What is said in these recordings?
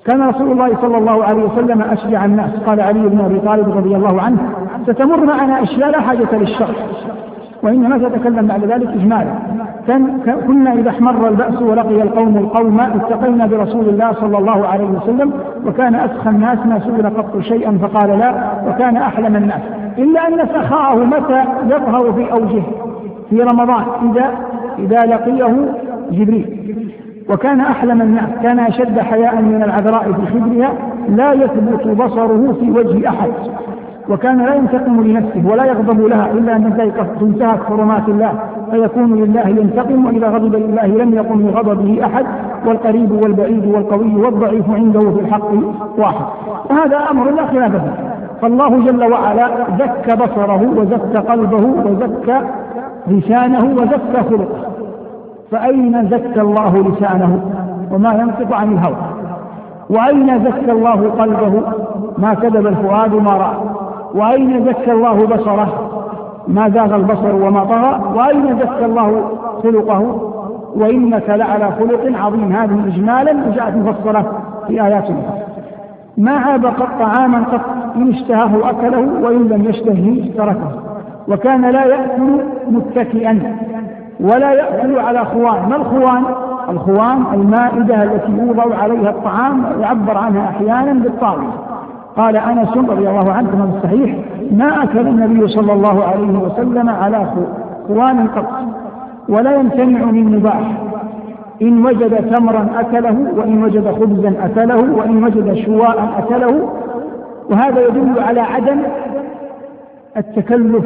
كان رسول الله صلى الله عليه وسلم أشجع الناس. قال علي بن أبي طالب رضي الله عنه: ستمر معنا أشياء لا حاجة للشرح، وإنما تتكلم بعد ذلك إجمالا. كنا إذا احمر البأس ولقي القوم التقينا برسول الله صلى الله عليه وسلم، وكان أسخى الناس ما سئل قط شيئا فقال لا، وكان أحلم الناس، إلا أن سخاءه متى يظهر في أوجه في رمضان إذا لقيه جبريل. وكان أحلم الناس، كان أشد حياء من العذراء في خدرها، لا يثبت بصره في وجه أحد، وكان لا ينتقم لنفسه ولا يغضب لها إلا أن تنتهك حرمات الله فيكون لله ينتقم، وإذا غضب لله لم يقم لغضبه أحد، والقريب والبعيد والقوي والضعيف عنده في الحق واحد. وهذا أمر لا خلاف فيه. فالله جل وعلا زكى بصره وزكى قلبه وزكى لسانه وزكى خلقه. فأين زكى الله لسانه وما ينطق عن الهوى؟ وأين زكى الله قلبه؟ ما كذب الفؤاد ما رأى. وأين زكى الله بصره؟ ما زاغ البصر وما طغى. وأين زكى الله خلقه؟ وإنك لعلى خلق عظيم. هذه إجمالا وجاءت مفصلة في آيات أخرى. ما عاب قط طعاما قط، إن اشتهاه أكله وإن لم يشتهه تركه. وكان لا يأكل متكئا ولا يأكل على خوان. ما الخوان؟ الخوان المائدة التي يوضع عليها الطعام، يعبر عنها أحيانا بالطاولة. قال أنس رضي الله عنه في الصحيح: ما أكل النبي صلى الله عليه وسلم على خوان قط، ولا يمتنع من مباح. إن وجد تمرا أكله، وإن وجد خبزا أكله، وإن وجد شواء أكله. وهذا يدل على عدم التكلف.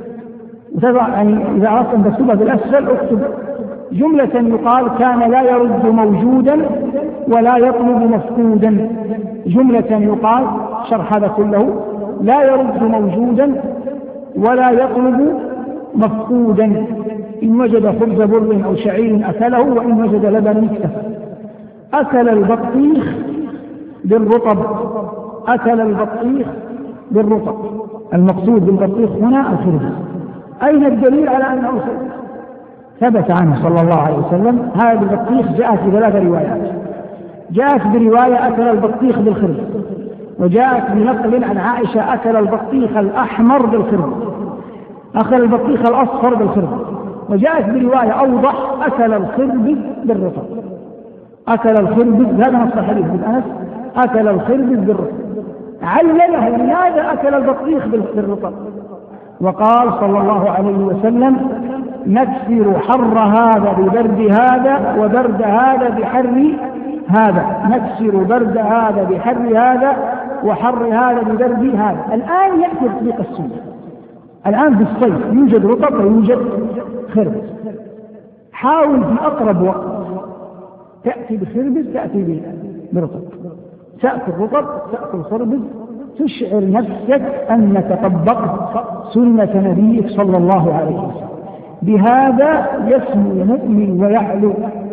يعني إذا أردت أن تكتبها بالأسفل اكتب جملة يقال: كان لا يرد موجودا ولا يطلب مفقودا. جملة يقال شرح هذا كله: لا يرد موجودا ولا يطلب مفقودا. إن وجد خبز بر أو شعير أكله، وإن وجد لبن اكتفى. أكل البطيخ بالرطب. أكل البطيخ بالرطب. المقصود بالبطيخ هنا الخبز. أين الدليل على أنه الخبز؟ ثبت عنه صلى الله عليه وسلم. هذا البطيخ جاءت في 3 روايات. جاءت برواية أكل البطيخ بالخبز، وجاءت بنقل عن عائشة أكل البطيخ الأحمر بالخبز، أكل البطيخ الأصفر بالخبز، وجاءت برواية أوضح: أكل الخبز بالرطب. أكل الخبز، هذا نص الحديث بالأنس: أكل الخبز بالرطب. علله لماذا أكل البطيخ بالرطب؟ وقال صلى الله عليه وسلم: نكسر حر هذا ببرد هذا، وبرد هذا بحر هذا. نكسر برد هذا بحر هذا، وحر هذا ببرد هذا. الآن يأتي تطبيق السنة. الآن في الصيف يوجد رطب ويوجد خربز. حاول في أقرب وقت تأتي بخربز تأتي برطب. تأكل رطب تأكل خربز، تشعر نفسك أنك طبقت سنة نبيك صلى الله عليه وسلم. بهذا يسمو المؤمن ويعلو.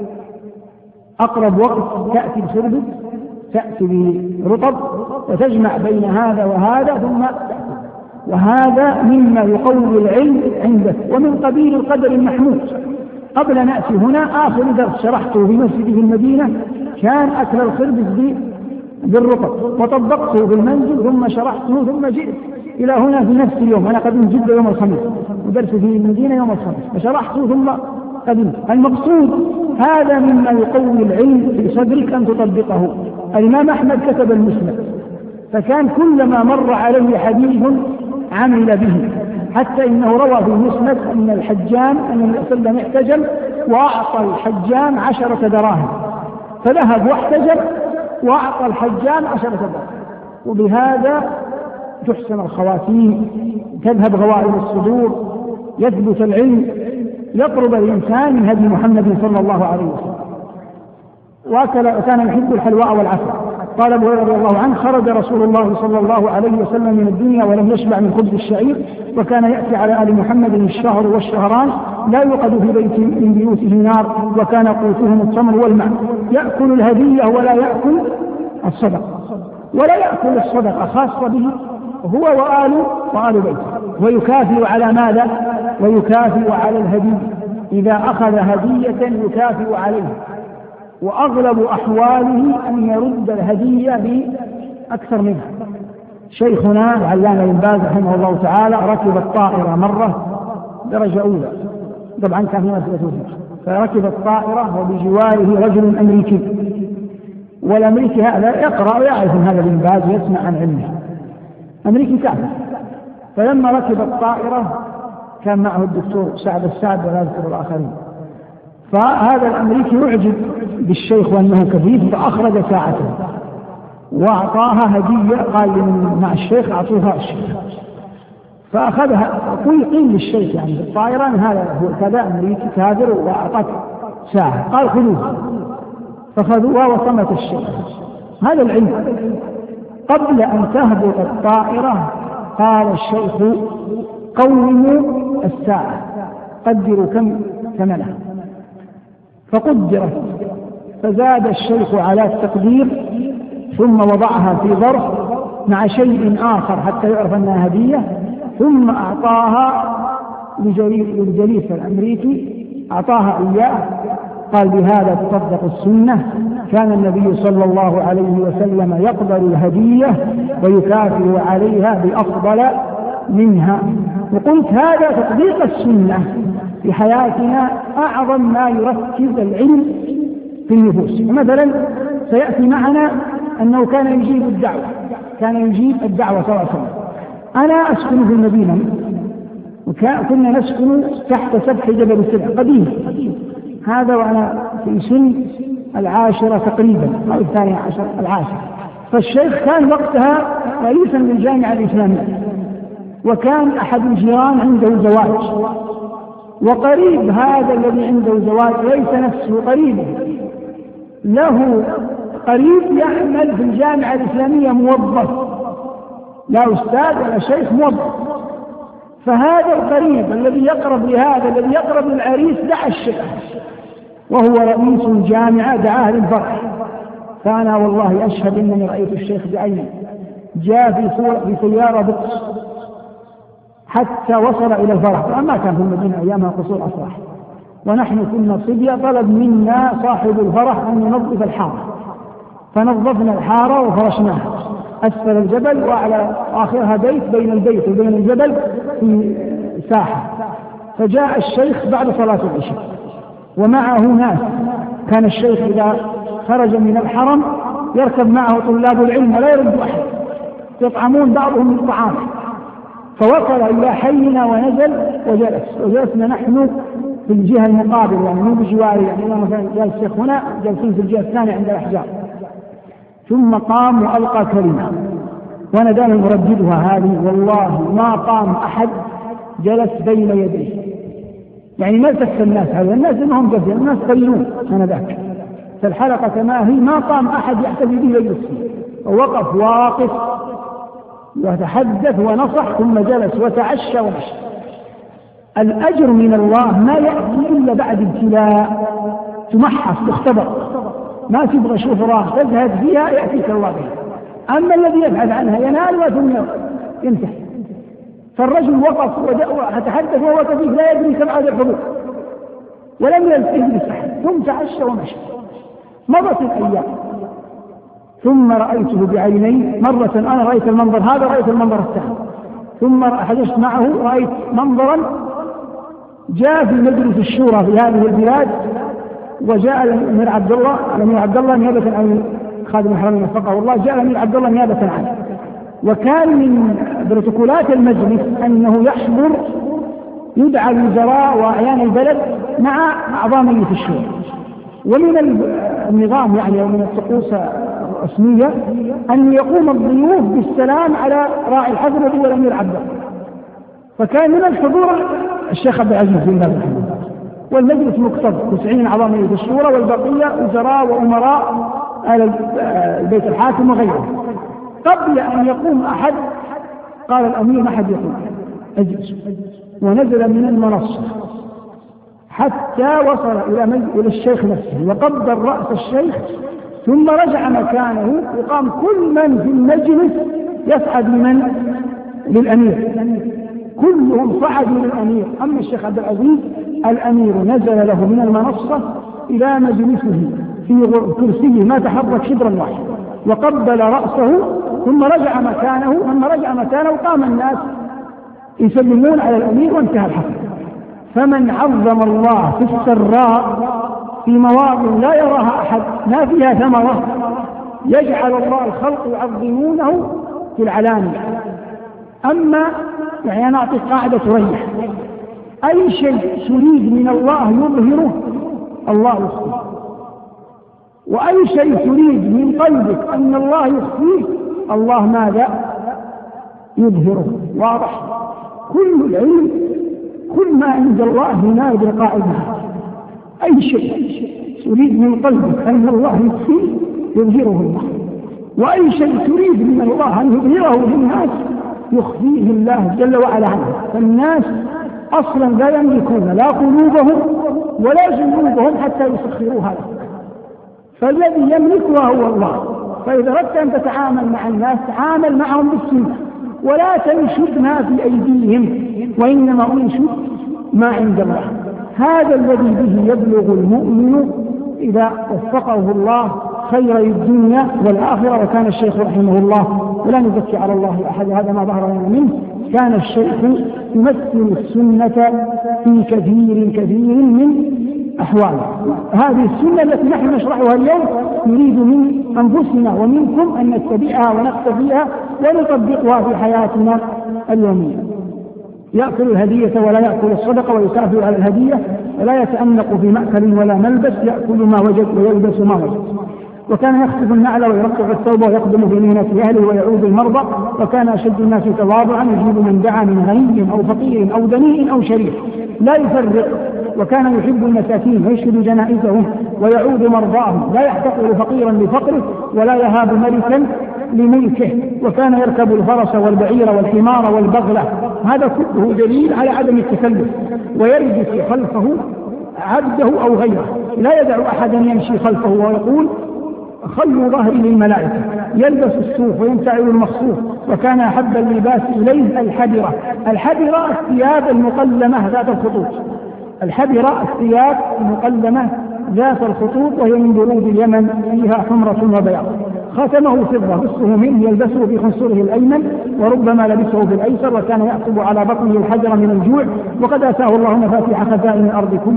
أقرب وقت تأتي بخربز تأتي برطب، وتجمع بين هذا وهذا ثم تأكل. وهذا مما يقوي العلم عندك، ومن قبيل القدر المحمود. قبل أن نأتي هنا آخر درس شرحته في مسجد في المدينة كان أكل الخربز بالرطب، وطبقته بالمنزل ثم شرحته، ثم جئت إلى هنا في نفس اليوم. أنا قدمت جدة يوم الخميس ودرس في المدينة يوم الخميس، فشرحته ثم قدمت. المقصود هذا مما يقوي العلم في صدرك أن تطبقه. الإمام أحمد كتب المسند، فكان كلما مر عليه حديث عمل به، حتى إنه روى في المسند أن الحجام أن النبي صلى الله عليه وسلم احتجم وأعطى الحجام 10 دراهم، فذهب واحتجم وأعطى الحجام 10 دراهم. وبهذا تحسن الخواتيم، تذهب غوائل الصدور، يثبت العلم، يقرب الإنسان من هدي محمد صلى الله عليه وسلم. وكان يحب الحلواء والعسل. قال أبو هريرة رضي الله عنه: خرج رسول الله صلى الله عليه وسلم من الدنيا ولم يشبع من خبز الشعير، وكان يأتي على آل محمد الشهر والشهران لا يوقد في بيت من بيوته نار، وكان قوتهم التمر والماء. يأكل الهدية ولا يأكل الصدقة، ولا يأكل الصدقة خاصة به هو وآل بيته. ويكافئ على ماذا؟ ويكافئ على الهدية. إذا أخذ هدية يكافئ عليها. وأغلب أحواله أن يرد الهدية بأكثر منها. شيخنا العلامة بن باز رحمه الله تعالى ركب الطائرة مرة درجة أولى، طبعا كان في مسألة وزن، فركب الطائرة وبجواره رجل أمريكي، والأمريكي هذا يقرأ ويعرف هذا بن باز ويسمع عن علمه، أمريكي كافر. فلما ركب الطائرة كان معه الدكتور سعد السعد ولا أذكر الآخرين، فهذا الأمريكي يعجب بالشيخ وأنه كفيف، فأخرج ساعته وأعطاها هدية، قال لمن مع الشيخ أعطوها الشيخ، فأخذها قيل للشيخ يعني في الطائرة هذا هو كذا أمريكي كافر وأعطاك ساعة، قال خذوها، فخذوها وصمت الشيخ. هذا العلم. قبل أن تهبط الطائرة قال الشيخ قوموا الساعة قدروا كم ثمنها، فقدرت، فزاد الشيخ على التقدير ثم وضعها في ظرف مع شيء آخر حتى يعرف أنها هدية، ثم أعطاها للجليس الأمريكي، أعطاها إياه، قال بهذا تصدق السنة، كان النبي صلى الله عليه وسلم يقبل الهدية ويكافئ عليها بأفضل منها. وقلت هذا تطبيق السنة في حياتنا أعظم ما يركز العلم في النفوس. مثلا سيأتي معنا أنه كان يجيب الدعوة صلى الله عليه وسلم. أنا أسكن في المدينة، وكنا نسكن تحت سفح جبل سلع قديم، هذا وأنا في سن 10 تقريبا أو 12 فالشيخ كان وقتها رئيسا للجامعة الإسلامية، وكان أحد الجيران عنده زواج، وقريب هذا الذي عنده زواج ليس نفسه قريبه، له قريب يعمل في الجامعة الإسلامية موظف، لا أستاذ ولا شيخ، موظف. فهذا القريب الذي يقرب لهذا الذي يقرب للعريس دعا الشيخ، وهو رئيس الجامعة دعاه للفرح. فأنا والله أشهد أنني رأيت الشيخ بعيني، جاء في سيارة بقص حتى وصل إلى الفرح، ما كان في المدينة أيامها قصور أفراح، ونحن كنا صبية. طلب منا صاحب الفرح أن ننظف الحارة، فنظفنا الحارة وفرشناها أسفل الجبل، وعلى آخرها بيت بين البيت وبين الجبل في ساحة. فجاء الشيخ بعد صلاة العشاء ومعه ناس، كان الشيخ إذا خرج من الحرم يركب معه طلاب العلم ولا يرد أحد، يطعمون بعضهم من طعامه. فوصل إلى حينا ونزل وجلسنا نحن في الجهة المقابلة، يعني مو بجواري، يعني مثلا جالس الشيخ هنا، جالسين في الجهة الثانية عند الأحجار. ثم قام وألقى كلمة، وأنا دائما أرددها هذه، والله ما قام أحد جلس بين يديه، يعني ما التف الناس، هذا الناس إنهم جلسوا، الناس قلون أنا ذاك، فالحلقة كما هي ما قام أحد يحتفي به يجلس فيه، ووقف واقف وتحدث ونصح، ثم جلس وتعشى ومشى. الأجر من الله ما يأتي إلا بعد ابتلاء، تمحص تختبر، ما تبغى شهرة تزهد فيها يأتيك الله بها. أما الذي يبحث عنها ينال وثم ينتهي. فالرجل وقف وتحدث وهو كفيف لا يدري كم عدد الحروف، ولم يلتفت أحد، ثم تعشى ومشى. مضت الأيام، ثم رأيته بعيني مرة، أنا رأيت المنظر هذا، رأيت المنظر الثاني، ثم حدثت معه رأيت منظرا. جاء في مجلس الشورى في هذه البلاد، وجاء الأمير عبد الله نيابة عن خادم الحرمين وفقه الله، جاء الأمير عبد الله نيابة عنه. وكان من بروتوكولات المجلس أنه يحضر، يدعى الوزراء وأعيان البلد مع أعضاء مجلس الشورى. ومن النظام يعني ومن الطقوس الرسمية أن يقوم الضيوف بالسلام على راعي الحضر وهو الأمير عبد الله. فكان من الحضور الشيخ عبد العزيز بن باز والمجلس مقتضى 90 أعضاء مجلس الشورى، والبقية وزراء وأمراء آل البيت الحاكم وغيره. قبل أن يقوم أحد قال الأمير ما حد يقوم، اجلسوا. ونزل من المنصة حتى وصل إلى الشيخ نفسه وقبل رأس الشيخ، ثم رجع مكانه، وقام كل من في المجلس يصعد للأمير، كلهم صعدوا للأمير. أما الشيخ عبد العزيز الأمير نزل له من المنصة إلى مجلسه في كرسيه ما تحرك شبرا واحد، وقبل رأسه ثم رجع مكانه قام الناس يسلمون على الأمير وانتهى الحفل. فمن عظم الله في السراء في مواضع لا يراها أحد ما فيها ثمرة يجعل الله الخلق يعظمونه في العلانية. أما يعني أنا أعطيك قاعدة تريح، أي شيء تريد من الله يظهره الله يخفيه، وأي شيء تريد من قلبك أن الله يخفيه الله ماذا يظهره. واضح؟ كل العلم كل ما عند الله ينادي قائده. أي شيء تريد من قلبك أن الله يخفيه يظهره الله، وأي شيء تريد من الله أن يظهره للناس يخفيه الله جل وعلا عنه. فالناس أصلا لا يملكون لا قلوبهم ولا جنوبهم حتى يسخروها له، فالذي يملكها هو الله. فإذا أردت أن تتعامل مع الناس تعامل معهم بالسنة، ولا تنشد ما في أيديهم، وإنما انشد ما عند الله. هذا الذي به يبلغ المؤمن إذا وفقه الله خير الدنيا والآخرة. وكان الشيخ رحمه الله، ولا نزكي على الله أحد، هذا ما ظهر لنا منه، كان الشيخ يمثل السنة في كثير من أحواله. هذه السنة التي نحن نشرحها اليوم نريد من أنفسنا ومنكم أن نتبعها ونقتديها ونطبقها في حياتنا اليومية. يأكل الهدية ولا يأكل الصدقة، ويكافئ على الهدية، ولا يتأنق في مأكل ولا ملبس، يأكل ما وجد ويلبس ما وجد. وكان يخطب النعل ويرقع الثوب ويقدم في مهنة أهله ويعود المرضى. وكان أشد الناس تواضعا يجيب من دعا من غني أو فقير أو دنيء أو شريف لا يفرق. وكان يحب المساكين ويشهد جنائزهم ويعود مرضاهم، لا يحتقر فقيرا لفقره ولا يهاب ملكا لملكه. وكان يركب الفرس والبعير والحمار والبغلة. هذا كله دليل على عدم التكلف، ويرجف خلفه عبده أو غيره، لا يدع أحدا يمشي خلفه ويقول خلوا ظهري للملائكة. يلبس الصوف وينتعل المخصوف. وكان أحب اللباس إليه الحبرة. الحبرة الثياب المقلمة ذات الخطوط، الحبرة الثياب المقلمة ذات الخطوط، وهي من برود اليمن فيها حمرة وبياض. خاتمه فضة نصفه منه يلبسه في خنصره الأيمن، وربما لبسه في الأيسر. وكان يأكب على بطنه الحجر من الجوع. وقد آتاه الله مفاتيح خزائن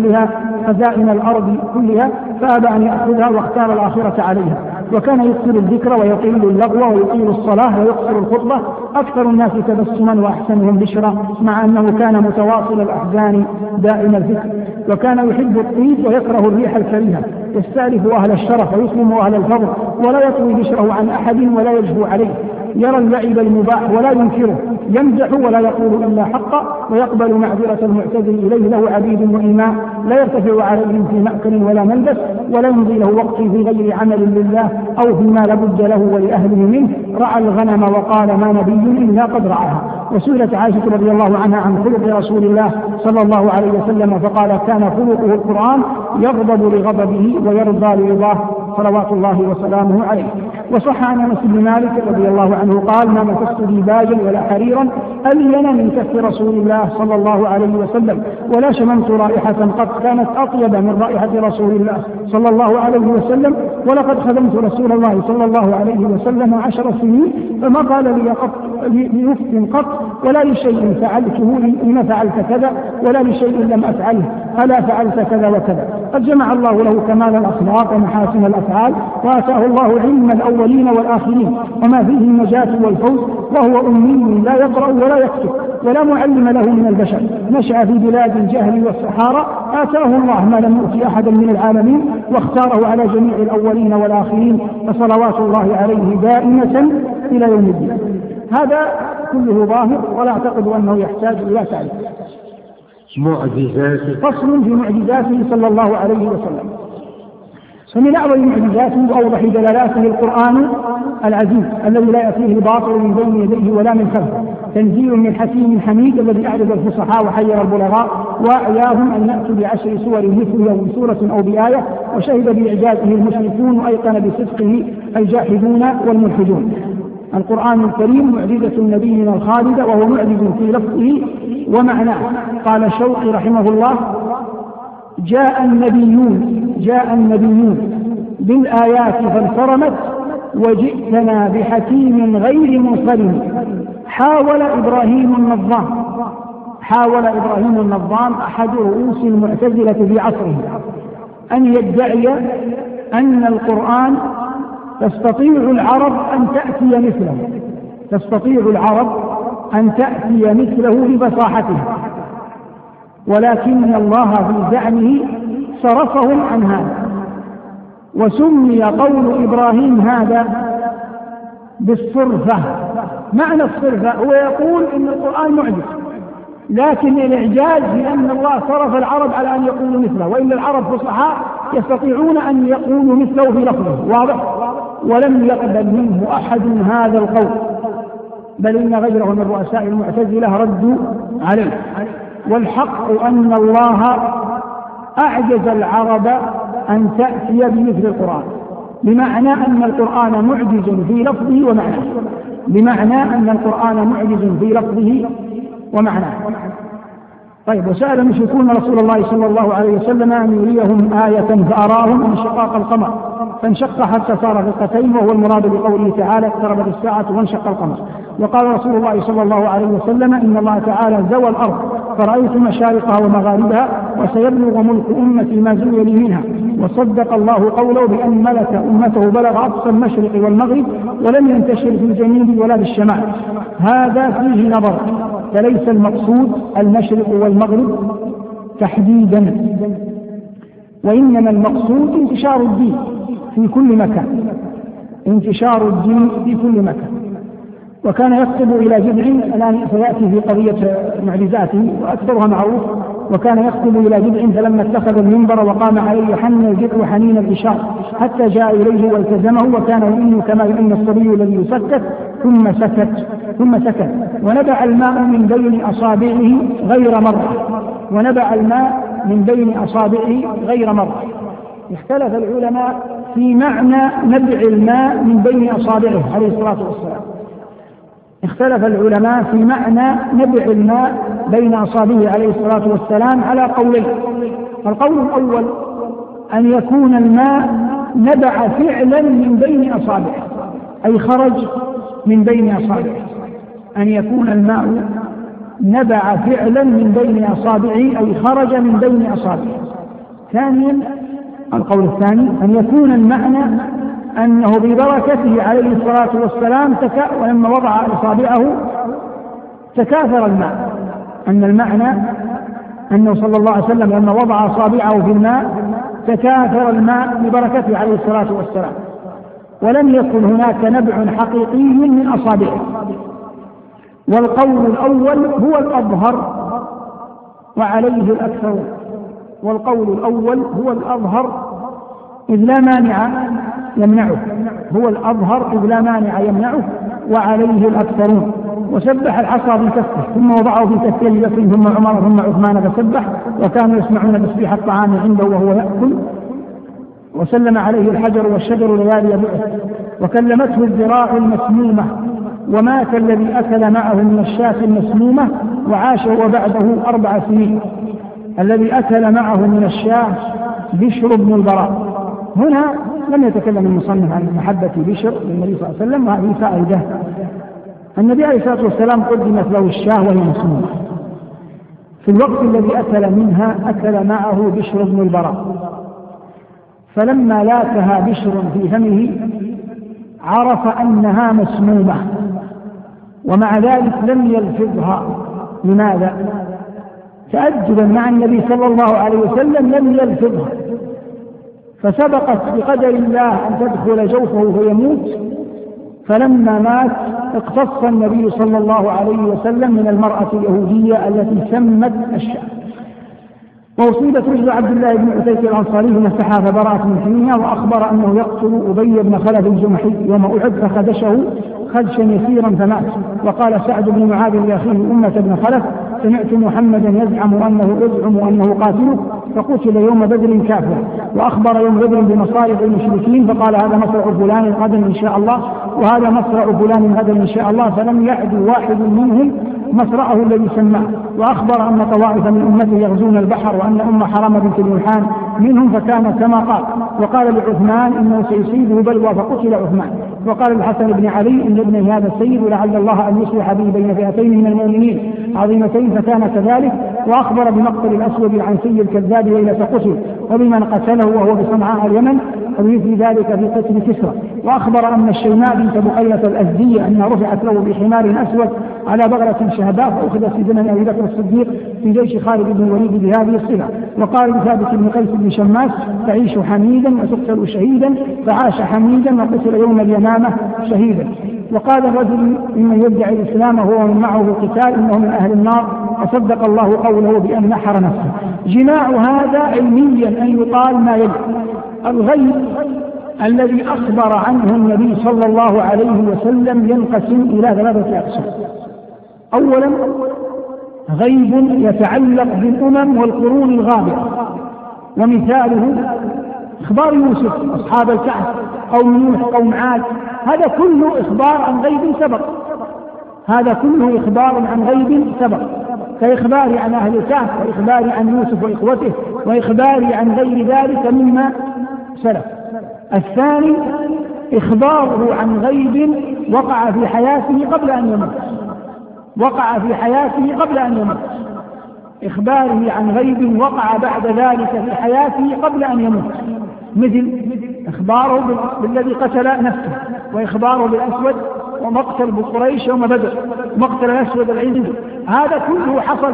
الأرض كلها فأبى أن يأخذها واختار الآخرة عليها. وكان يكثر الذكر ويقل اللغو ويطيل الصلاة ويقصر الخطبة. أكثر الناس تبسما وأحسنهم بشرا، مع أنه كان متواصل الأحزان دائم الفكر. وكان يحب الطيب ويكره الريح الكريهة. يستألف أهل الشرف ويسلم أهل الفضل، ولا يطوي بشره عن أحد ولا يجهو عليه. يرى اللعب المباح ولا ينكره، يمزح ولا يقول إلا حقا، ويقبل معذرة المعتذر إليه. له عبيد وإماء لا يرتفع عليهم في مأكل ولا ملبس، ولا يمضي له وقت في غير عمل لله أو فيما لابد له ولأهله منه. رعى الغنم وقال ما نبي إلا قد رعاها. وسئلت عائشة رضي الله عنها عن خلق رسول الله صلى الله عليه وسلم فقال كان خلقه القرآن يغضب لغضبه ويرضى لرضاه صلوات الله وسلامه عليه. وصح عن أنس بن مالك رضي الله عنه قال ما مسست ديباجا ولا حريرا ألين من كف رسول الله صلى الله عليه وسلم، ولا شممت رائحة قط كانت أطيب من رائحة رسول الله صلى الله عليه وسلم. ولقد خدمت رسول الله صلى الله عليه وسلم 10 سنين، فما قال لي ليفت قط ولا لشيء فعلته لما فعلت كذا ولا لشيء لم أفعله ألا فعلت كذا وكذا. قد جمع الله له كمال الأخلاق ومحاسن الأفعال، وآتاه الله علم الأولين والآخرين وما فيه النجاة والفوز، وهو أمي لا يقرأ ولا يكتب ولا معلم له من البشر. نشأ في بلاد الجهل والصحارى، آتاه الله ما لم يؤت أحدا من العالمين، واختاره على جميع الأولين والآخرين، فصلوات الله عليه دائمة إلى يوم الدين. هذا كله ظاهر ولا أعتقد أنه يحتاج إلى تعريف. فصل في معجزاته صلى الله عليه وسلم. فمن أعظم معجزاته وأوضح دلالاته القرآن العزيز الذي لا يأتيه الباطل من بين يديه ولا من خلفه، تنزيل من حكيم حميد الذي أعجز الفصحاء وحير البلغاء وأعياهم أن يأتوا ب10 سور مثله أو بسورة أو بآية، وشهد بإعجازه المشركون وأيقن بصدقه الجاحدون والملحدون. القرآن الكريم معجزة نبينا الخالدة، وهو معجز في لفظه ومعناه. قال شوقي رحمه الله جاء النبيون بالآيات فانصرمت وجئتنا بحكيم غير منصرم. حاول إبراهيم النظام أحد رؤوس المعتزلة في عصره أن يدعي أن القرآن تستطيع العرب أن تأتي مثله بفصاحته، ولكن الله في زعمه صرفهم عن هذا، وسمي قول إبراهيم هذا بالصرفة. معنى الصرفة هو يقول إن القرآن معجز، لكن الإعجاز لأن الله صرف العرب على أن يقولوا مثله، وإن العرب فصحاء يستطيعون أن يقولوا مثله في لفظه، واضح؟ ولم يقبل منه أحد هذا القول، بل إن غيره من رؤساء المعتزلة ردوا عليه. والحق أن الله أعجز العرب أن تأتي بمثل القرآن، بمعنى أن القرآن معجز في لفظه ومعناه. طيب، وسأل المشركون رسول الله صلى الله عليه وسلم أن يريهم آية فأراهم انشقاق القمر فانشق حتى صار فرقتين، وهو المراد بقوله تعالى اقتربت الساعة وانشق القمر. وقال رسول الله صلى الله عليه وسلم إن الله تعالى زوى الأرض فرأيت مشارقها ومغاربها وسيبلغ ملك أمتي ما زوي لي منها. وصدق الله قوله بأن ملك أمته بلغ أقصى المشرق والمغرب ولم ينتشر في الجنوب ولا بالشمال. هذا فيه نظر، فليس المقصود المشرق والمغرب تحديدا، وإنما المقصود انتشار الدين في كل مكان. وكان يخطب إلى جذع، الآن سيأتي في قضية معجزاته وأكثرها معروف. وكان يخطب إلى جذع فلما اتخذ المنبر وقام عليه حن الجذع حنين الإشار حتى جاء إليه والتزمه، وكان يؤمن كما يؤمن الصبي الذي يسكت ثم سكت. ونبع الماء من بين أصابعه غير مرة. اختلف العلماء في معنى نبع الماء من بين أصابعه عليه الصلاة والسلام. بين أصابعه عليه الصلاة والسلام على قولين. القول الأول أن يكون الماء نبع فعلا من بين أصابعه، أي خرج من بين أصابعه. خرج من بين أصابعه. ثانيا، القول الثاني أن يكون المعنى أنه ببركته عليه الصلاة والسلام ولما وضع إصابعه تكاثر الماء. أن المعنى أنه صلى الله عليه وسلم لما وضع أصابعه في الماء تكاثر الماء ببركته عليه الصلاة والسلام، ولم يكن هناك نبع حقيقي من أصابعه. والقول الأول هو الأظهر وعليه الأكثر. إذ لا مانع يمنعه وعليه الأكثرون. وسبح الحصى بكفه ثم وضعه في كفه لبكر ثم عمر ثم عثمان فسبح، وكانوا يسمعون تسبيح الطعام عنده وهو يأكل. وسلم عليه الحجر والشجر ليالي بعث. وكلمته الذراع المسمومة، ومات الذي أكل معه من الشاة المسمومة وعاش وبعده 4 سنين. الذي أكل معه من الشاة بشر بن البراء. هنا لم يتكلم المصنف عن محبة بشر للنبي صلى الله عليه وسلم، وهذه فائدة. النبي عليه الصلاة والسلام قدمت له الشاة وهي مسمومة. في الوقت الذي أكل منها أكل معه بشر بن البراء، فلما لاكها بشر في فمه عرف أنها مسمومة، ومع ذلك لم يلفظها. لماذا؟ تأدبا مع النبي صلى الله عليه وسلم لم يلفظها، فسبقت بقدر الله أن تدخل جوفه فيموت. فلما مات اقتص النبي صلى الله عليه وسلم من المرأة اليهودية التي سمت الشاة. وأصيبت رجل عبد الله بن عتيك الأنصاري فمسحها فبرأت من حميها، وأخبر أنه يقتل أبي بن خلف الجمحي يوم أحد فخدشه خدشا يسيرا فمات. وقال سعد بن معاذ لأخيه أمة بن خلف سمعت محمدا يزعم أنه قاتله فقتل يوم بدر كافر. وأخبر يوم بدر بمصارع المشركين فقال هذا مصرع فلان غدا إن شاء الله، وهذا مصرع فلان غدا إن شاء الله. فلم يعد واحد منهم مصرعه الذي سماه، وأخبر أن طوائف من أمته يغزون البحر، وأن أم حرام بنت الملحان منهم فكان كما قال. وقال لعثمان إنه سيصيبه بلوى فقتل عثمان. وقال الحسن بن علي إن ابني هذا السيد لعل الله أن يصلح به بين فئتين من المؤمنين عظيمتين فكان كذلك. وأخبر بمقتل الأسود العنسي الكذاب ليلة قتل، وبمن قتله وهو بصنعاء اليمن، ومثل ذلك في قتل كسرى. وأخبر أن الشيماء بنت بقيلة الأزدية أنها رفعت له بحمار أسود على بغلة شهباء، فأخذت في زمن أبي بكر الصديق في جيش خالد بن الوليد بهذه الصفة. وقال لثابت بن قيس بن شماس تعيش حميدا وتقتل شهيدا، فعاش حميدا وقتل يوم اليمامة شهيدا. وقال الرجل ممن يدعي الإسلام وهو من معه القتال إنه من أهل النار، وصدق الله قوله بأن نحر نفسه. جماع هذا علميا أن يقال ما يلي: الغيب الذي أخبر عنه النبي صلى الله عليه وسلم ينقسم إلى 3 أقسام. أولا غيب يتعلق بالأمم والقرون الغابرة، ومثاله إخبار يوسف أصحاب الكهف، قوم نوح، قوم عاد، هذا كله إخبار عن غيب سبق، هذا كله إخبار عن غيب سبق، كإخبار عن أهل الكهف، وإخبار عن يوسف وإخوته، وإخبار عن غير ذلك مما سلف. الثاني إخباره عن غيب وقع في حياته قبل أن يموت، وقع في حياته قبل أن يموت، إخباره عن غيب وقع بعد ذلك في حياته قبل أن يموت، مثل إخباره بالذي قتل نفسه، وإخباره بالأسود ومقتل بقريش يوم بدر، مقتل الأسود العندي، هذا كله حصل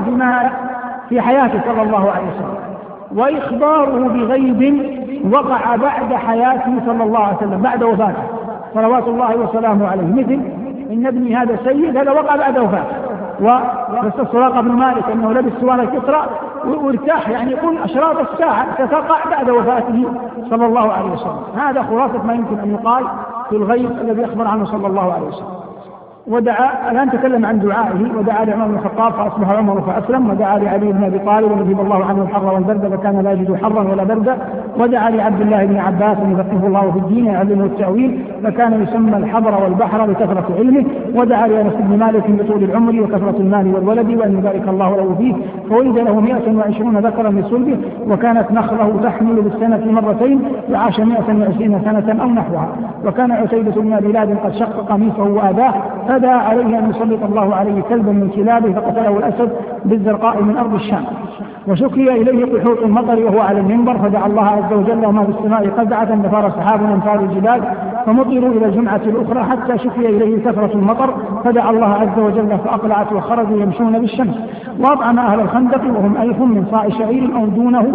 في حياته صلى الله عليه وسلم. وإخباره بغيب وقع بعد حياته صلى الله عليه وسلم، بعد وفاته صلوات الله وسلامه عليه، مثل إن ابني هذا سيد، هذا وقع بعد وفاته. وقصة سراقة بن مالك أنه لبس سوار الكسرى وارتاح، يعني يقول أشراط الساعة ستقع بعد وفاته صلى الله عليه وسلم. هذا خلاصة ما يمكن أن يقال في الغيب الذي أخبر عنه صلى الله عليه وسلم. ودعا، الآن تكلم عن دعائه، ودعا لعمر بن الخطاب فأصبح عمر فأسلم، ودعا لعلي بن أبي طالب وذهب الله عنه الحر والبرد فكان لا يجد حرا ولا بردا، ودعا لعبد الله بن عباس أن يفقهه الله في الدين يعلمه التأويل فكان يسمى الحبر والبحر لكثرة علمه، ودعا لأنس بن مالك بطول العمر وكثرة المال والولد وأن يبارك الله له فيه، فولد له 120 ذكرا لصلبه، وكانت نخله تحمل بالسنة مرتين، وعاش 120 سنة أو نحوها. وكان عتيبة بن بلاد قد شق قميصه وآذاه، فدعا عليه أن يسلط الله عليه كلبا من كلابه فقتله الأسد بالزرقاء من أرض الشام. وشكي إليه قحوط المطر وهو على المنبر، فدعا الله عز وجل وما في السماء قزعة نفار سحاب أمثال الجبال فمطروا إلى الجمعة الأخرى حتى شكي إليه كثرة المطر، فدعا الله عز وجل فأقلعت وخرجوا يمشون بالشمس. وأطعم أهل الخندق وهم 1000 من صاع شعير أو دونه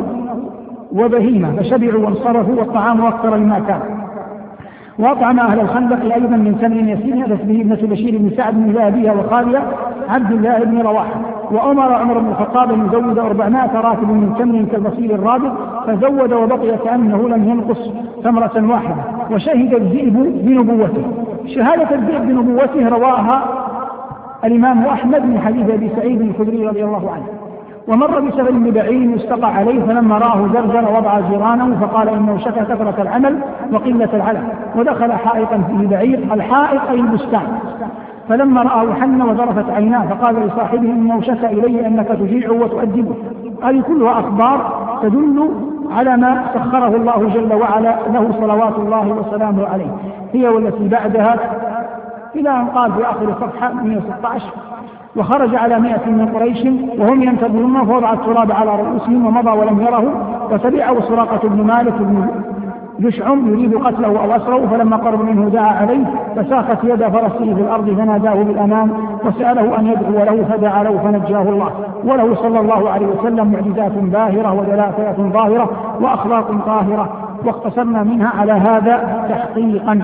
وبهيمة فشبعوا وانصرفوا والطعام أكثر مما كان. وأطعم أهل الخندق أيضا من تمر يسير هدف به ابنة بشير بن سعد بن ذهبية وخالية عبد الله بن رواحة. وأمر عمر بن الخطاب أن يزود 400 راتب من تمر كالبصير الرابط، فزود وبقي كأنه لم ينقص تمرة واحدة. وشهد الذئب بنبوته، شهادة الذئب بنبوته رواها الإمام أحمد من حديث أبي سعيد الخدري رضي الله عنه. ومر بسبع ببعير يستقى عليه فلما رآه زرزر وضع جيرانه فقال إنه شكى كثرة العمل وقلة العلم، ودخل حائطا فيه بعير، الحائط أي البستان، فلما رآه حن وذرفت عيناه فقال لصاحبه إنه شكى إلي أنك تجيعه وتؤدبه. هذه كلها أخبار تدل على ما سخره الله جل وعلا له صلوات الله وسلامه عليه. هي والتي بعدها إلى أن قال في آخر الصفحة 116 وخرج على 100 من قريش وهم ينتظرون فوضع التراب على رؤوسهم ومضى ولم يره، وتبعه سراقة بن مالك بن جشعم يريد قتله أو أسره، فلما قرب منه دعا عليه فساقت يد فرسه في الأرض فناداه بالأمان وسأله أن يدعو له فدعا له فنجاه الله. وله صلى الله عليه وسلم معجزات باهرة ودلائل ظاهرة وأخلاق طاهرة، واقتصرنا منها على هذا تحقيقا.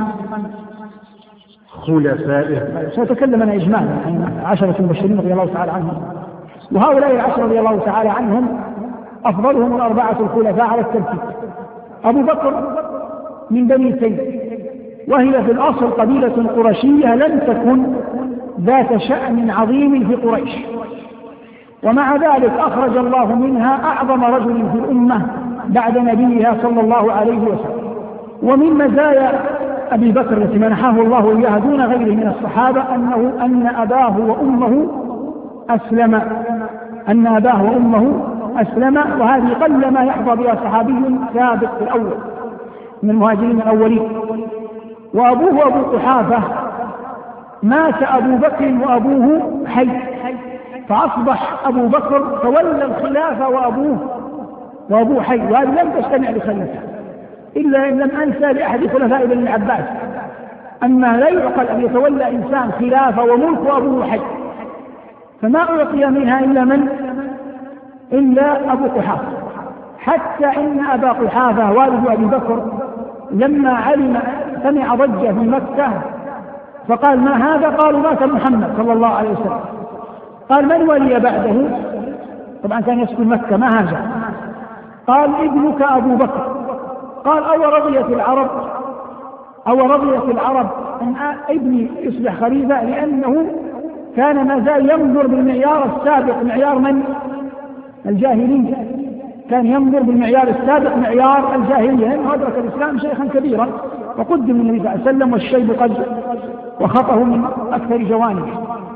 خلفائه سأتكلم أنا إجمالا عن 10 المبشرين رضي الله تعالى عنهم. وهؤلاء 10 رضي الله تعالى عنهم أفضلهم 4 الخلفاء على الترتيب. أبو بكر من بني تيم، وهي في الأصل قبيلة قرشية لم تكن ذات شأن عظيم في قريش، ومع ذلك أخرج الله منها أعظم رجل في الأمة بعد نبيها صلى الله عليه وسلم. ومن مزايا أبي بكر التي منحه الله إياها دون غيره من الصحابة أن أباه وأمه أسلم، أن أباه وأمه أسلم، وهذه قل ما يحظى بها صحابي سابق في الأول من المهاجرين الأولين. وأبوه أبو قحافة مات أبو بكر وأبوه حي، فأصبح أبو بكر تولى الخلافة وأبوه حي، وهذه لم تجتمع لخلفه إلا إن لم أنسى لأحد خلفاء بني العباس، أما لا يعقل أن يتولى إنسان خلافة وملك وأبوه حي، فما أعطي منها إلا أبو قحافة. حتى إن أبا قحافة والد أبي بكر لما سمع ضجة في مكة فقال: ما هذا؟ قالوا: مات محمد صلى الله عليه وسلم. قال: من ولي بعده؟ طبعا كان يسكن مكة، ما هذا؟ قال: ابنك أبو بكر. قال: أو رضيت العرب أن ابني يصبح خليفة؟ لأنه كان ما زال ينظر بالمعيار السابق، معيار من؟ الجاهلية. كان ينظر بالمعيار السابق، معيار الجاهلية، لأنه أدرك الإسلام شيخا كبيرا وقدم النبي صلى الله عليه وسلم، والشيب قد وخطه من أكثر جوانبه،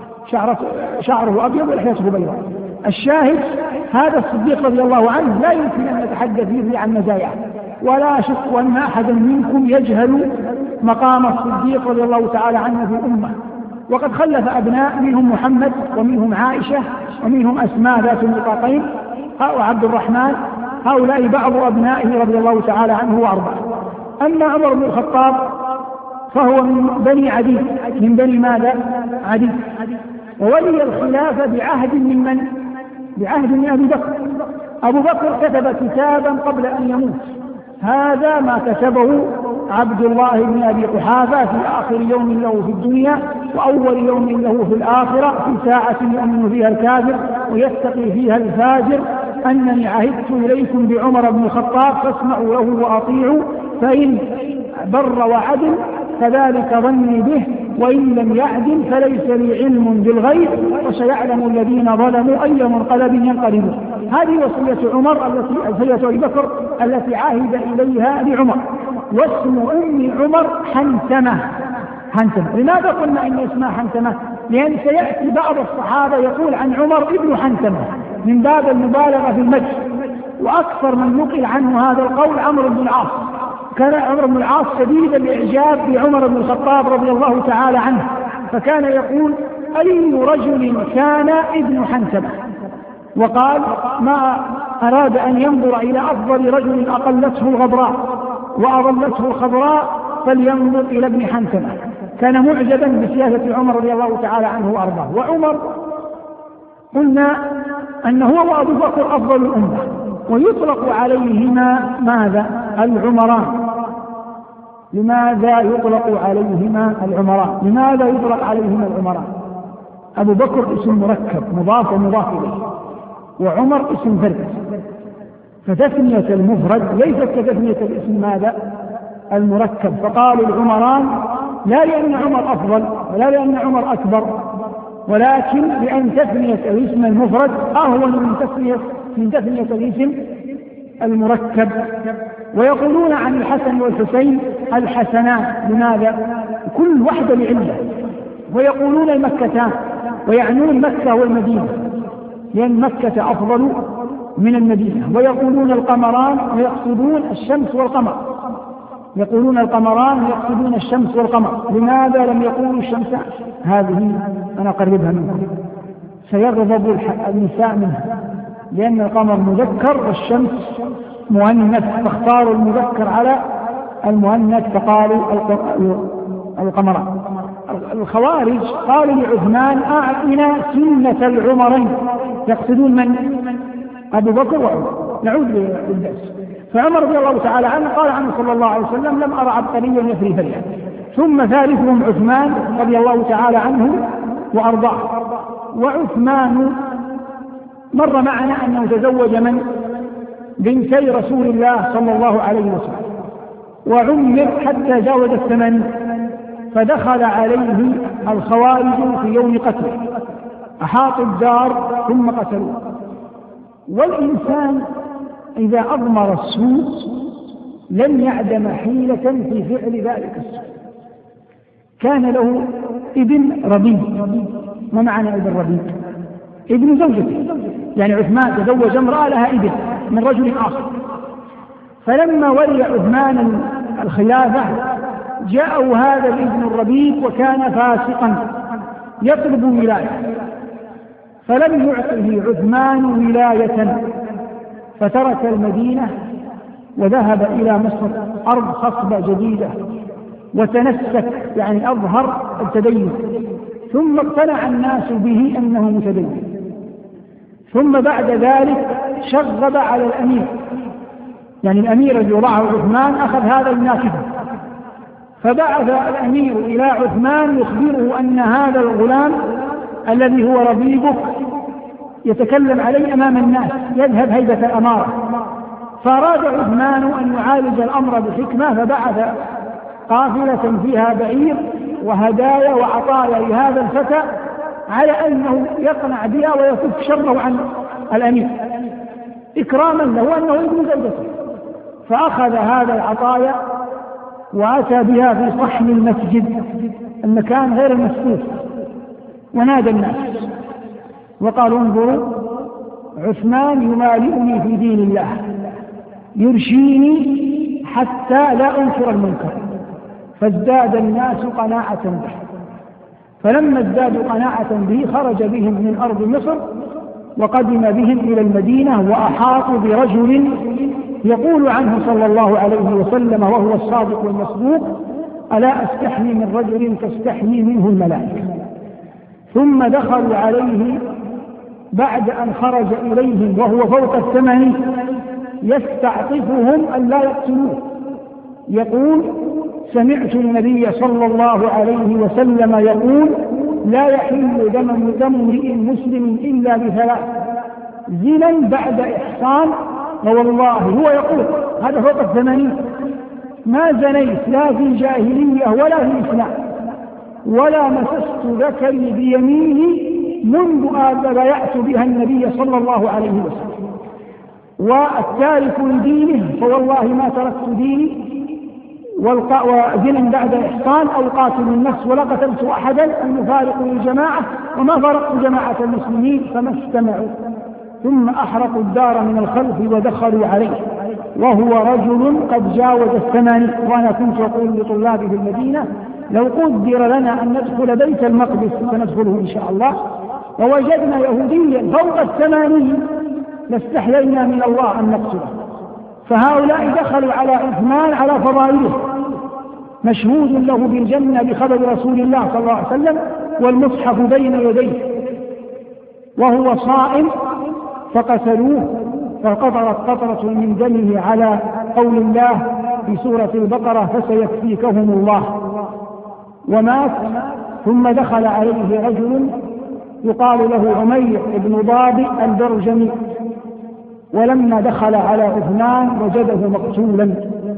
شعره أبيض ولحيته بيضاء. الشاهد هذا الصديق رضي الله عنه لا يمكن أن نتحدث فيه عن مزاياه، ولا أشك أن أحدا منكم يجهل مقام الصديق رضي الله تعالى عنه في الأمة. وقد خلف أبناء، منهم محمد ومنهم عائشة ومنهم أسماء ذات النطاقين وعبد الرحمن، هؤلاء بعض أبنائه رضي الله تعالى عنه وأرضاه. أما عمر بن الخطاب فهو من بني عدي، من بني ماذا؟ عدي، وولي الخلافة بعهد من أبي بكر. أبو بكر كتب كتابا قبل أن يموت، هذا ما كتبه عبد الله بن أبي قحافة في آخر يوم له في الدنيا وأول يوم له في الآخرة، في ساعة يؤمن فيها الكافر ويتقي فيها الفاجر، أنني عهدت إليكم بعمر بن الخطاب فاسمعوا له وأطيعوا، فإن بر وعدل فذلك ظني به، وإن لم يعدل فليس لي علم بالغيب، وسيعلم الذين ظلموا أي منقلب ينقلبون. هذه وصية وصية أبي بكر التي عاهد إليها لعمر. واسم أم عمر حنتمة. لماذا قلنا إن اسمها حنتمة؟ لأن سيأتي بعض الصحابة يقول عن عمر ابن حنتمة من باب المبالغة في المدح، وأكثر من نقل عنه هذا القول عمرو بن العاص. كان عمرو بن العاص شديد الإعجاب بعمر بن الخطاب رضي الله تعالى عنه، فكان يقول: أي رجل كان ابن حنتمة؟ وقال: ما أراد أن ينظر إلى أفضل رجل أقلته الغبراء وأظلته الخضراء فلينظر إلى ابن حنتمة. كان معجبا بسياسة عمر رضي الله تعالى عنه وأرضاه. وعمر قلنا أنه هو وأبو بكر أفضل الأمة، ويطلق عليهما ماذا؟ العمران. لماذا يطلق عليهما العمران؟ لماذا يطلق عليهما العمران؟ أبو بكر اسم مركب مضاف ومضاف إليه، وعمر اسم فرد، فتثنية المفرد ليست كتثنية الاسم ماذا؟ المركب. فقالوا العمران لا لأن عمر أفضل ولا لأن عمر أكبر، ولكن لأن تثنية الاسم المفرد أهون من تثنية الاسم المركب. ويقولون عن الحسن والحسين الحسنان. لماذا؟ كل واحدة لعلة. ويقولون المكتان، ويعنون مكة والمدينة لأن مكة أفضل من المدينة. ويقولون القمران ويقصدون الشمس والقمر. يقولون القمران ويقصدون الشمس والقمر. لماذا لم يقولوا الشمسان؟ هذه أنا أقربها منكم، سيغضب النساء منها، لأن القمر مذكر والشمس مؤنث، فاختاروا المذكر على المؤنث فقالوا القمران. الخوارج قالوا لعثمان: أعطنا سنة العمرين، يقصدون من؟ أبو بكر وعمر. نعود للدرس. فعمر رضي الله تعالى عنه قال عنه صلى الله عليه وسلم: لم أرى عبقريا يفري فريا. ثم ثالثهم عثمان رضي الله تعالى عنه وأرضاه. وعثمان مر معنا أنه تزوج من؟ بنتي رسول الله صلى الله عليه وسلم، وعمر حتى جاوز 80، فدخل عليه الخوارج في يوم قتله، أحاطوا الدار ثم قتلوه. والإنسان إذا أضمر السوء لم يعدم حيلة في فعل ذلك السوء. كان له ابن ربيع. ما معنى ابن ربيع؟ ابن زوجته، يعني عثمان تزوج امرأة لها ابن من رجل آخر. فلما ولي عثمان الخلافة جاءه هذا الابن الربيب وكان فاسقا يطلب ولاية، فلم يعطه عثمان ولاية، فترك المدينة وذهب إلى مصر، أرض خصبة جديدة، وتنسك يعني أظهر التدين، ثم اقتنع الناس به أنه متدين. ثم بعد ذلك شغب على الأمير، يعني الأمير الذي وضعه عثمان أخذ هذا الناكفة، فبعث الأمير إلى عثمان يخبره أن هذا الغلام الذي هو ربيبك يتكلم عليه أمام الناس، يذهب هيبة الأمارة. فأراد عثمان أن يعالج الأمر بحكمة، فبعث قافلة فيها بعير وهدايا وعطايا لهذا الفتى على أنه يقنع بها ويكف شره عن الأمير إكراما له أنه ابن زوجته. فأخذ هذا العطايا وأتى بها في صحن المسجد، المكان غير المسكوت، ونادى الناس وقالوا انظروا عثمان يمالئني في دين الله، يرشيني حتى لا أنكر المنكر. فازداد الناس قناعة به، فلما ازدادوا قناعة به خرج بهم من أرض مصر وقدم بهم إلى المدينة، وأحاطوا برجل يقول عنه صلى الله عليه وسلم وهو الصادق المصدوق: ألا أستحيي من رجل تستحيي منه الملائكة. ثم دخلوا عليه بعد أن خرج إليهم وهو فوق 80 يستعطفهم أن لا يقتلوه، يقول: سمعت النبي صلى الله عليه وسلم يقول: لا يحل دم امرئ مسلم إلا بثلاث: زنا بعد إحصان، ووالله هو يقول هذا فوق 80 ما زنيت لا في جاهلية ولا في إسلام، ولا مسست ذكري بيميني منذ أن بايعت بها النبي صلى الله عليه وسلم، والتارك لدينه فوالله ما تركت ديني، وزنا بعد إحصان أو قاتل النفس ولا قتلت أحدا أن يفارق الجماعة وما فارقت جماعة المسلمين فما استمعوا. ثم أحرقوا الدار من الخلف ودخلوا عليه وهو رجل قد جاوز 80. وأنا كنت أقول لطلابي في المدينة: لو قدر لنا أن ندخل بيت المقدس سندخله إن شاء الله، ووجدنا يهوديا فوق 80 لاستحيينا من الله أن نقتله. فهؤلاء دخلوا على عثمان على فضائله، مشهود له بالجنة بخبر رسول الله صلى الله عليه وسلم والمصحف بين يديه وهو صائم، فقتلوه فقطرت قطرة من دمه على قول الله في سورة البقرة: فسيكفيكهم الله، ومات. ثم دخل عليه رجل يقال له عمير بن ضابئ البرجمي، ولما دخل على عثمان وجده مقتولا،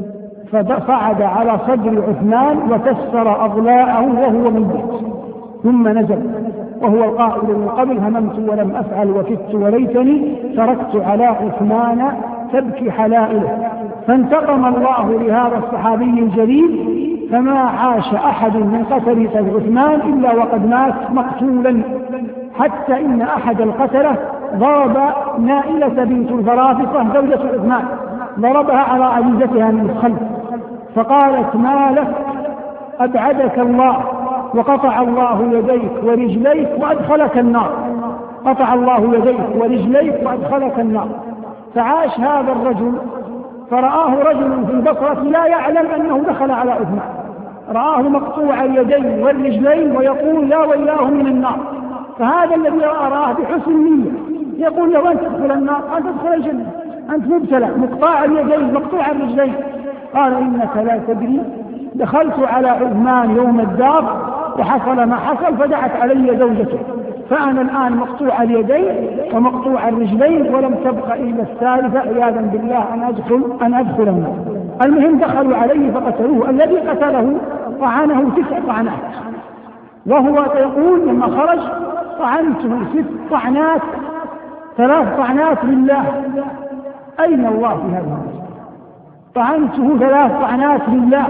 فصعد على صدر عثمان وكسر أضلاعه وهو ميت، ثم نزل وهو القائل من قبل: هممت ولم أفعل وكدت وليتني تركت على عثمان تبكي حلائله. فانتقم الله لهذا الصحابي الجليل، فما عاش أحد من قتلة عثمان إلا وقد مات مقتولا، حتى إن أحد القتلة ضرب نائلة بنت الفرافقة زوجة عثمان، ضربها على عجيزتها من الخلف، فقالت: ما لك؟ أبعدك الله وقطع الله يديك ورجليك وأدخلك النار، قطع الله يديك ورجليك وأدخلك النار. فعاش هذا الرجل، فرآه رجل في البصرة لا يعلم أنه دخل على عثمان، رآه مقطوع اليدين والرجلين ويقول: لا ويلاه من النار. فهذا الذي رآه بحسن نية يقول له: أنت تدخل النار، أنت تدخل الجنة، أنت مبتلى مقطوع اليدين مقطوع الرجلين. قال: إنك لا تدري، دخلت على عثمان يوم الدار وحصل ما حصل، فدعت علي زوجته، فأنا الآن مقطوع اليدين ومقطوع الرجلين، ولم تبق إلا الثالثة عياذا بالله أن أدخل النار. المهم دخلوا عليه فقتلوه. الذي قتله طعنه 9 طعنات، وهو يقول لما خرج: طعنته 6 طعنات، 3 طعنات لله. أين الله في هذا المسجد؟ طعنته 3 طعنات لله،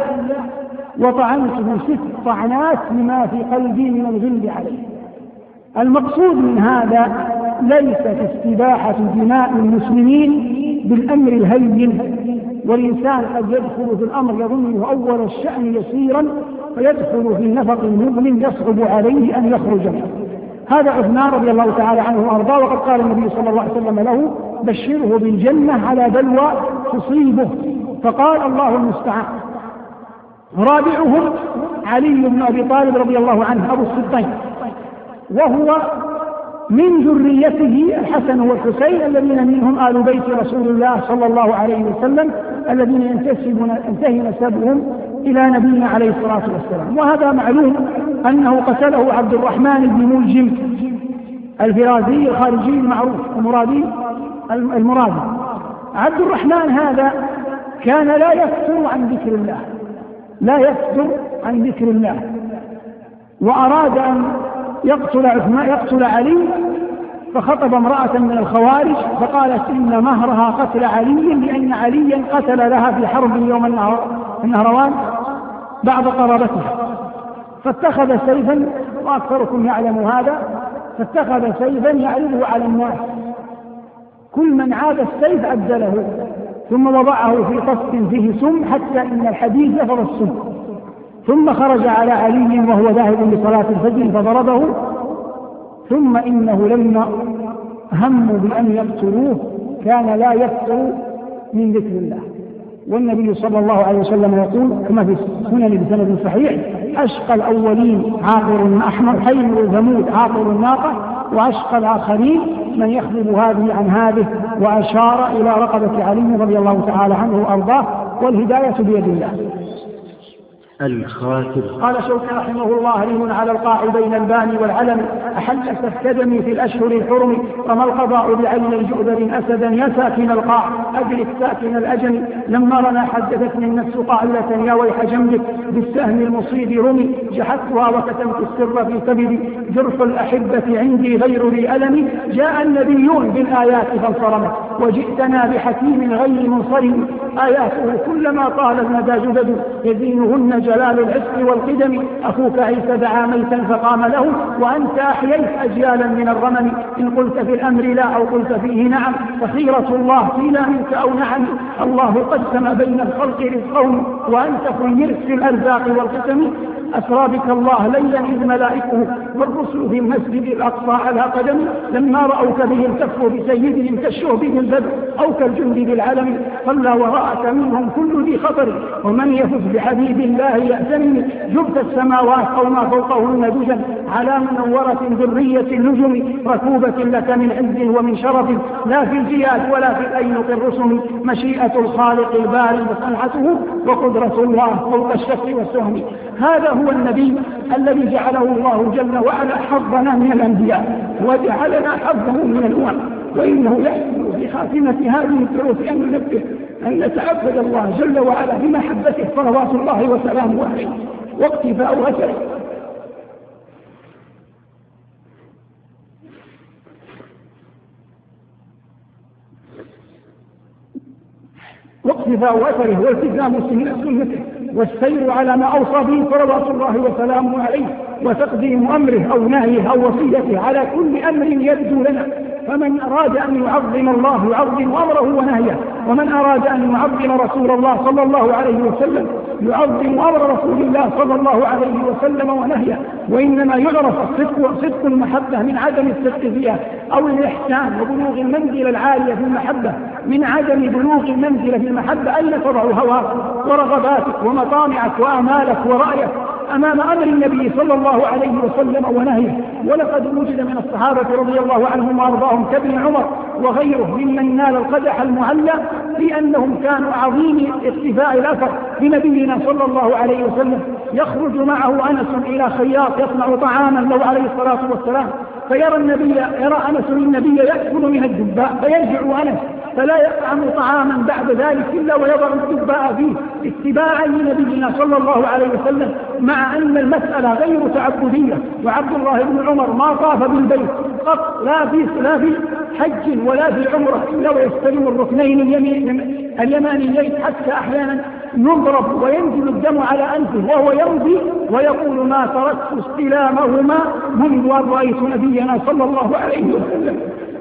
وطعنته 6 طعنات لما في قلبي من الغل عليه. المقصود من هذا ليست استباحة دماء المسلمين بالأمر الهين، والإنسان قد يدخل في الأمر يظنه أول الشأن يسيرا فيدخل في نفق مظلم يصعب عليه أن يخرج منه. هذا عثمان رضي الله تعالى عنه وأرضاه، وقد قال النبي صلى الله عليه وسلم له: بشره بالجنة على بلوى تصيبه. فقال: الله المستعان. رابعهم علي بن أبي طالب رضي الله عنه أبو السبطين، وهو من ذريته الحسن والحسين الذين منهم آل بيت رسول الله صلى الله عليه وسلم الذين ينتهي نسبهم إلى نبينا عليه الصلاة والسلام. وهذا معلوم أنه قتله عبد الرحمن بن ملجم الفرازي الخارجي المعروف المرادي. عبد الرحمن هذا كان لا يفتر عن ذكر الله، وأراد أن يقتل علي، فخطب امرأة من الخوارج فقالت: إن مهرها قتل علي، لأن عليا قتل لها في حرب يوم النهروان بعض قرابتها. فاتخذ سيفا، وأكثركم يعلم هذا، فاتخذ سيفا يعرضه على الناس، كل من عاد السيف عدله، ثم وضعه في طست فيه سم حتى إن الحديد لفظ السم، ثم خرج على علي وهو ذاهب لصلاة الفجر فضربه. ثم إنه لما هموا بأن يقتلوه كان لا يفتر من ذكر الله. والنبي صلى الله عليه وسلم يقول كما في السنن بسند صحيح: أشقى الأولين عاقر أحمر، حير ثمود عاقر الناقة، وأشقى الآخرين من يخذب هذه عن هذه، وأشار إلى رقبة علي رضي الله تعالى عنه وأرضاه، والهداية بيد الله. الخاتم. قال شوقي رحمه الله: ريم على القاع بين الباني والعلم، أحل تستدمي في الأشهر الحرم، فما القضاء بعين الجؤذر أسدا يا ساكن القاع أدرك ساكن الأجم، لما رنا حدثتني النفس قائلة يا ويح جنبك بالسهم المصيب رمي، جحدتها وكتمت السر في كبدي، جرح الأحبة عندي غير ذي ألم، جاء النبيون بالآيات فانصرمت، وجئتنا بحكيم غير منصرم، آياته كلما طال المدى جدد، يزينهن جلال العشق والقدم، أخوك عيسى دعا ميتا فقام له، وأنت أحييت أجيالا من الرمم، إن قلت في الأمر لا أو قلت فيه نعم، فخيرة الله فينا منك أو نعم، الله قسم بين الخلق رزقهم، وأنت خيرت في الأرزاق والقسم، أسرى بك الله ليلا إذ ملائكه والرسل في المسجد الأقصى على قدم، لما رأوك به التفوا بسيدهم كالشهب بالبدر أو كالجند بالعلم، صلى وراءك منهم كل ذي خطر، ومن يفز بحبيب الله يأتمن، جبت السماوات أو ما فوقهن دجا على منورة ذرية النجم، ركوبة لك من عز ومن شرف، لا في الجياد ولا في الأينق الرسم، مشيئة الخالق الباري وصنعته، وقدرة الله فوق الشك والسهم. هذا هو النبي الذي جعله الله جل وعلا حظنا من الأنبياء، وجعلنا حظه من الأمم، وإنه يحسن في خاتمة هذه الدروس أن ننبه أن نتعبد الله جل وعلا بمحبته صلوات الله وسلامه عليه، واقتفاء أثره. والتزام سنته، والسير على ما أوصى به صلوات الله وسلامه عليه، وتقديم أمره أو نهيه أو وصيته على كل أمر يبدو لنا. فمن أراد أن يعظم الله يعظم أمره ونهيه، ومن أراد أن يعظم رسول الله صلى الله عليه وسلم يعظم أمر رسول الله صلى الله عليه وسلم ونهيه. وإنما يعرف صدق المحبة من عدم الصدق فيها، أو الإحسان وبلوغ المنزلة العالية في المحبة من عدم بلوغ المنزلة في المحبة. أين تضع هواك ورغباتك ومطامعك وآمالك ورأيك أمام أمر النبي صلى الله عليه وسلم ونهيه؟ ولقد وجد من الصحابة رضي الله عنهم وأرضاهم كابن عمر وغيره ممن نال القدح المعلى لأنهم كانوا عظيم اقتفاء الأثر بنبينا صلى الله عليه وسلم. يخرج معه أنس إلى خياط يصنع طعاما له عليه الصلاة والسلام، فيرى أنس النبي يأكل من الدباء، فيرجع أنس فلا يطعم طعاما بعد ذلك إلا ويضع الدباء فيه اتباعا لنبينا صلى الله عليه وسلم، مع أن المسألة غير تعبدية. وعبد الله بن عمر ما طاف بالبيت قط، لا في حج ولا في عمرة، إلا ويستلم الركنين اليمانيين، حتى أحيانا يضرب وينزل الدم على أنفه وهو يمضي ويقول ما تركت استلامهما منذ أن رأيت نبينا صلى الله عليه وسلم.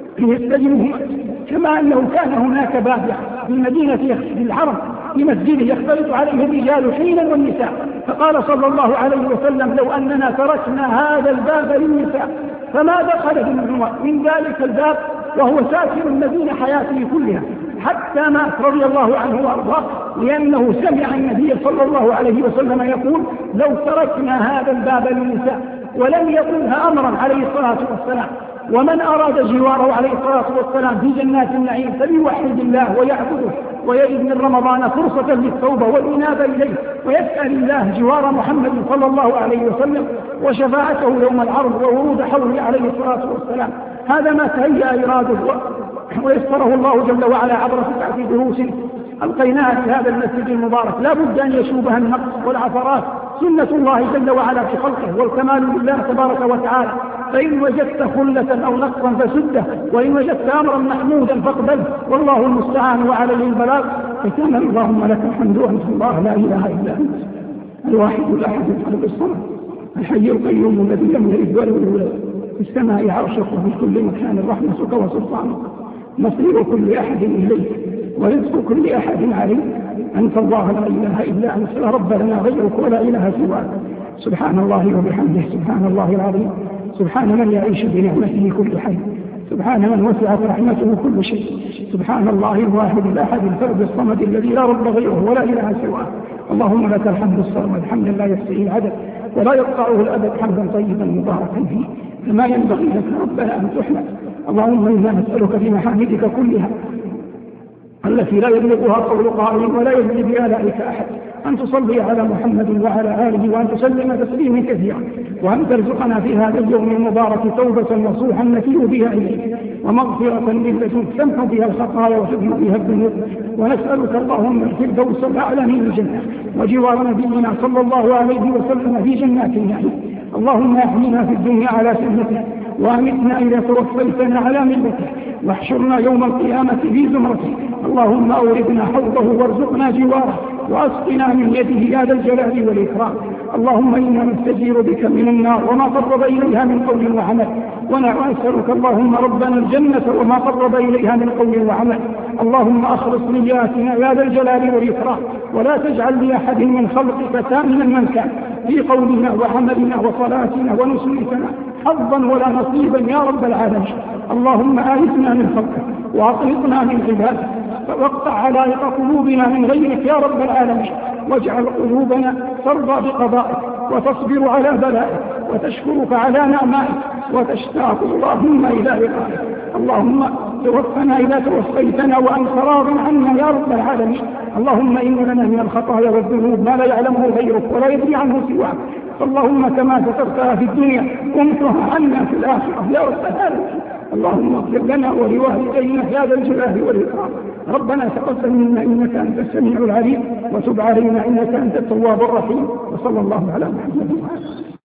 يستجمهما، كما أنه كان هناك باب في المدينة في الحرم في مسجده يختلط عليه الرجال حينا والنساء، فقال صلى الله عليه وسلم: لو أننا تركنا هذا الباب للنساء فما دخل من ذلك الباب وهو ساكن المدينة حياته كلها حتى مات رضي الله عنه وارضاه، لأنه سمع النبي صلى الله عليه وسلم يقول: لو تركنا هذا الباب للنساء، ولم يقلها أمرا عليه الصلاة والسلام. ومن أراد جواره عليه الصلاة والسلام في جنات النعيم فليوحد الله ويعبده ويجد من رمضان فرصة للتوبة والإنابة إليه، ويسأل الله جوار محمد صلى الله عليه وسلم وشفاعته يوم العرض وورود حوله عليه الصلاة والسلام. هذا ما تهيأ إراده ويسره الله جل وعلا عبر 9 دروس ألقيناها في هذا المسجد المبارك، لا بد أن يشوبها النقص والعثرات، سنة الله جل وعلا في خلقه، والكمال لله تبارك وتعالى. فإن وجدت خلة أو نقصا فسده، وإن وجدت أمرا محمودا فاقبله، والله المستعان وعليه البلاغ. فكان اللهم لك الحمد وأنت الله لا إله إلا أنت الواحد الأحد الفرد الصمد الحي القيوم الذي لم يلد ولم يولد، في السماء عرشك وفي كل مكان رحمتك وسلطانك، مصير كل أحد إليك ورزق كل أحد عليك. أنت الله لا إله إلا أنت لا رب لنا غيرك ولا إله سواك. سبحان الله وبحمده، سبحان الله العظيم، سبحان من يعيش بنعمته كل حي، سبحان من وسعت رحمته كل شيء، سبحان الله الواحد الأحد الفرد الصمد الذي لا رب غيره ولا إله سواه. اللهم لك الحمد الصمد حمدا لا يحصيه العدد ولا يقطعه الأبد، حمدا طيبا مباركا فيه كما ينبغي لك ربنا أن تحمد. اللهم إنا نسألك في محامدك كلها التي لا يبلغها قول قائل ولا يبلغ بآلائك أحد، أن تصلي على محمد وعلى آله وأن تسلم تسليما كثيرا، وأن ترزقنا في هذا اليوم المبارك توبة نصوحا نسير بها إليك، ومغفرة من لدنك تمحو بها الخطايا وتذهب بها الذنوب. ونسألك اللهم الفردوس الأعلى من الجنة وجوار نبينا صلى الله عليه وسلم في جنات النعيم. اللهم احينا في الدنيا على سنته، وأمتنا إذا توفيتنا على ملته، واحشرنا يوم القيامة في زمرته. اللهم أوردنا حوضه وارزقنا جواره، وأسقنا من يده يا ذا الجلال والإكرام. اللهم إنا نستجير بك من النار وما قرب إليها من قول وعمل، ونسألك اللهم ربنا الجنة وما قرب إليها من قول وعمل. اللهم أخلص نياتنا يا ذا الجلال والإكرام، ولا تجعل لأحد من خلقك كاملا من كان في قولنا وعملنا وصلاتنا ونسكنا حظا ولا نصيبا يا رب العالمين. اللهم آيسنا من خلقك وأطلقنا من عبادك، واقطع علائق قلوبنا من غيرك يا رب العالمين، واجعل قلوبنا ترضى بقضائك وتصبر على بلائك وتشكرك على نعمائك وتشتاق اللهم إلى لقائك. اللهم توفنا إذا توفيتنا وأنت راض عنا يا رب العالمين. اللهم إن لنا من الخطايا والذنوب ما لا يعلمه غيرك ولا يدري عنه سواك، فاللهم كما سترتها في الدنيا امسها عنا في الآخرة يا رب العالمين. اللهم اغفر لنا ولوالدينا يا ذا الجلال والإكرام. ربنا تقبل منا إنك أنت السميع العليم، وتب علينا إنك أنت التواب الرحيم. وصلى الله على محمد وعلى آله.